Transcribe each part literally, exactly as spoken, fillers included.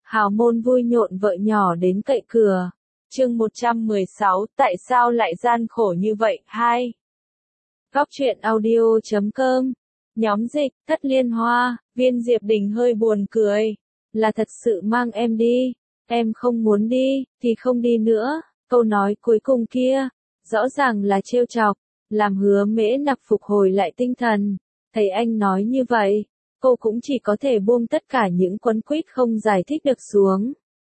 Hào môn vui nhộn vợ nhỏ đến cậy cửa. Chương một trăm mười sáu, tại sao lại gian khổ như vậy? hai. Góc truyện audio chấm com. Nhóm dịch, Thất Liên Hoa, Viên Diệp Đình hơi buồn cười. Là thật sự mang em đi. Em không muốn đi, thì không đi nữa. Câu nói cuối cùng kia, rõ ràng là trêu chọc, làm Hứa Mễ Nặc phục hồi lại tinh thần. Thấy anh nói như vậy, cô cũng chỉ có thể buông tất cả những quấn quýt không giải thích được xuống.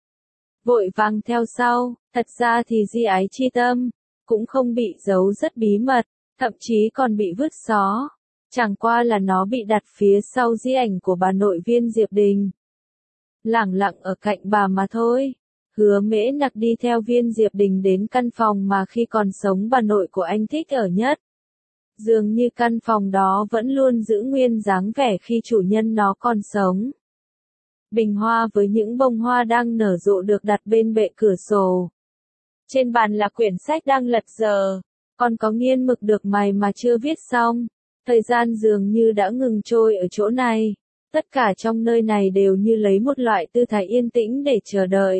Vội vàng theo sau, thật ra thì di ái chi tâm, cũng không bị giấu rất bí mật, thậm chí còn bị vứt xó. Chẳng qua là nó bị đặt phía sau di ảnh của bà nội Viên Diệp Đình. Lẳng lặng ở cạnh bà mà thôi. Hứa Mễ Nặc đi theo Viên Diệp Đình đến căn phòng mà khi còn sống bà nội của anh thích ở nhất. Dường như căn phòng đó vẫn luôn giữ nguyên dáng vẻ khi chủ nhân nó còn sống. Bình hoa với những bông hoa đang nở rộ được đặt bên bệ cửa sổ. Trên bàn là quyển sách đang lật dở, còn có nghiên mực được mài mà chưa viết xong. Thời gian dường như đã ngừng trôi ở chỗ này. Tất cả trong nơi này đều như lấy một loại tư thái yên tĩnh để chờ đợi.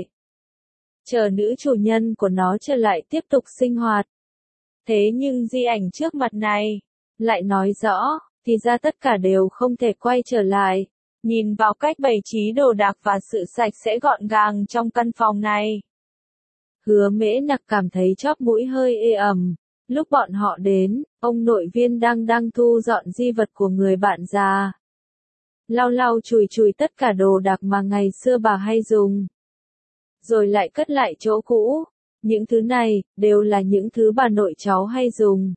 Chờ nữ chủ nhân của nó trở lại tiếp tục sinh hoạt. Thế nhưng di ảnh trước mặt này, lại nói rõ, thì ra tất cả đều không thể quay trở lại. Nhìn vào cách bày trí đồ đạc và sự sạch sẽ gọn gàng trong căn phòng này. Hứa Mễ Nặc cảm thấy chóp mũi hơi ê ẩm. Lúc bọn họ đến, ông nội Viên đang đang thu dọn di vật của người bạn già. Lau lau chùi chùi tất cả đồ đạc mà ngày xưa bà hay dùng. Rồi lại cất lại chỗ cũ. Những thứ này, đều là những thứ bà nội cháu hay dùng.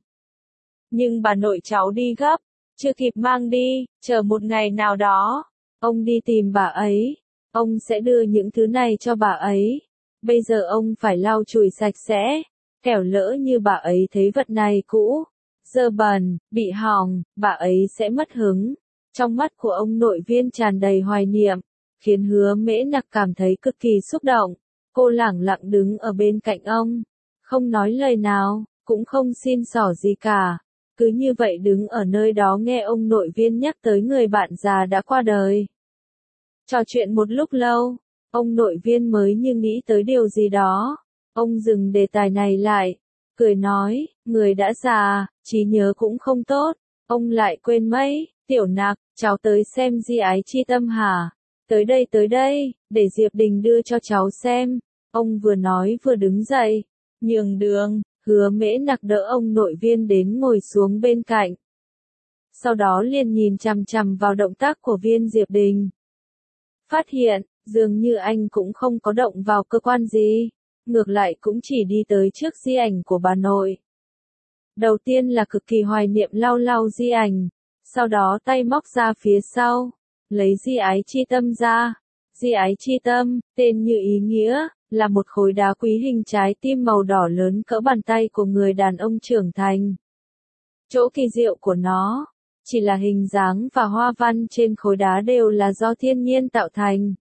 Nhưng bà nội cháu đi gấp, chưa kịp mang đi, chờ một ngày nào đó, ông đi tìm bà ấy, ông sẽ đưa những thứ này cho bà ấy. Bây giờ ông phải lau chùi sạch sẽ, kẻo lỡ như bà ấy thấy vật này cũ, dơ bẩn, bị hỏng, bà ấy sẽ mất hứng. Trong mắt của ông nội Viên tràn đầy hoài niệm, khiến Hứa Mễ Nặc cảm thấy cực kỳ xúc động. Cô lẳng lặng đứng ở bên cạnh ông, không nói lời nào, cũng không xin xỏ gì cả. Cứ như vậy đứng ở nơi đó nghe ông nội Viên nhắc tới người bạn già đã qua đời. Trò chuyện một lúc lâu, ông nội Viên mới như nghĩ tới điều gì đó. Ông dừng đề tài này lại, cười nói, người đã già, trí nhớ cũng không tốt. Ông lại quên mấy, Tiểu Nặc, cháu tới xem di ái chi tâm hả? Tới đây tới đây, để Diệp Đình đưa cho cháu xem. Ông vừa nói vừa đứng dậy, nhường đường. Hứa Mễ Nặc đỡ ông nội Viên đến ngồi xuống bên cạnh. Sau đó liền nhìn chằm chằm vào động tác của Viên Diệp Đình. Phát hiện, dường như anh cũng không có động vào cơ quan gì, ngược lại cũng chỉ đi tới trước di ảnh của bà nội. Đầu tiên là cực kỳ hoài niệm lau lau di ảnh, sau đó tay móc ra phía sau, lấy di ái chi tâm ra. Di ái chi tâm, tên như ý nghĩa, là một khối đá quý hình trái tim màu đỏ lớn cỡ bàn tay của người đàn ông trưởng thành. Chỗ kỳ diệu của nó, chỉ là hình dáng và hoa văn trên khối đá đều là do thiên nhiên tạo thành,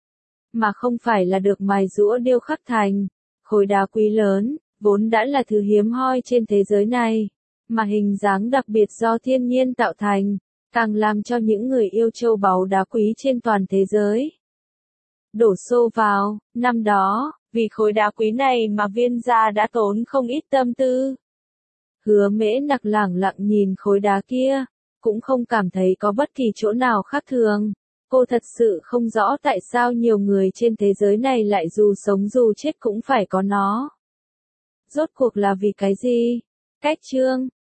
mà không phải là được mài giũa điêu khắc thành. Khối đá quý lớn, vốn đã là thứ hiếm hoi trên thế giới này, mà hình dáng đặc biệt do thiên nhiên tạo thành, càng làm cho những người yêu châu báu đá quý trên toàn thế giới đổ xô vào. Năm đó, vì khối đá quý này mà Viên gia đã tốn không ít tâm tư. Hứa Mễ Nặc lẳng lặng nhìn khối đá kia, cũng không cảm thấy có bất kỳ chỗ nào khác thường. Cô thật sự không rõ tại sao nhiều người trên thế giới này lại dù sống dù chết cũng phải có nó. Rốt cuộc là vì cái gì? Cách chương